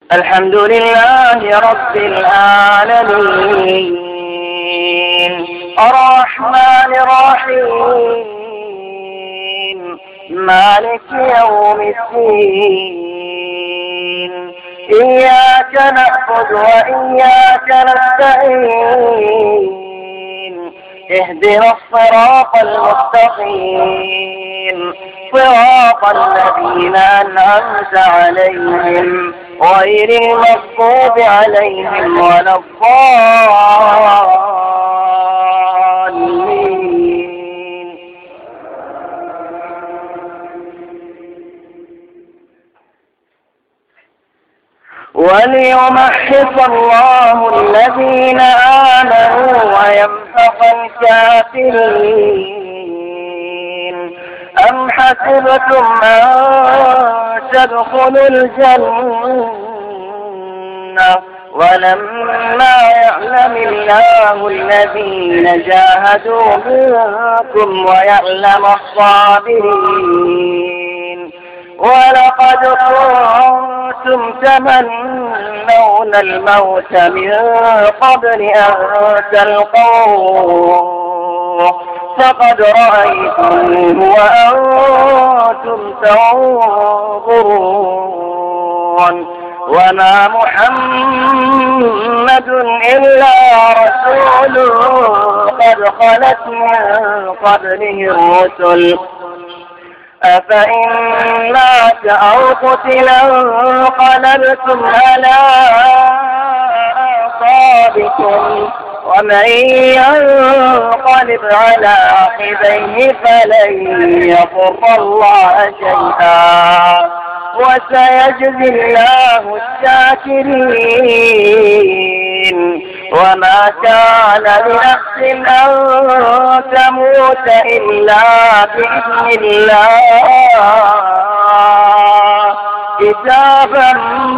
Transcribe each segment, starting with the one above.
الحمد لله رب العالمين الرحمن الرحيم مالك يوم الدين إياك نعبد وإياك نستعين اهدنا الصراط المستقيم صراط الذين أنعمت عليهم غير المغضوب عليهم ولا الضالين. وليمحص الله الذين آمنوا ويمحق الكافرين. أم حسبتم أن تدخلوا الجنة ولما يعلم الله الذين جاهدوا منكم ويعلم الصابرين. ولقد كنتم تمنون الموت من قبل أن تلقوه فقد رأيتموه وأنتم تنظرون. وما محمد إلا رسول قد خلت من قبله الرسل أفإن مات أو قتلا انقلبتم على أعقابكم ومن ينقلب على عقبيه فلن يضر الله شيئا وسيجزي الله الشاكرين. وما كان لنفس أن تموت إلا بإذن الله كتابا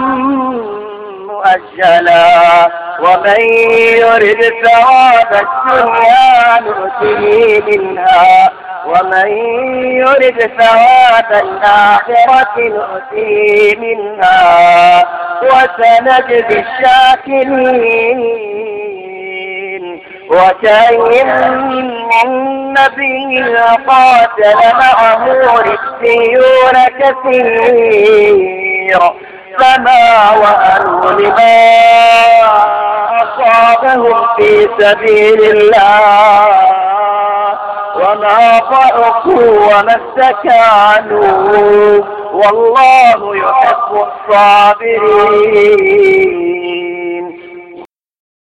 مؤجلا. ومن يرد ثواب الدنيا نؤته منها ومن يرد ثواب الآخرة نؤته منها وسنجزي الشاكرين. وكأين من نبي قاتل معه ربيون كثير فما وهنوا لما أصابهم في سبيل الله وما ضعفوا وما استكانوا والله يحب الصابرين.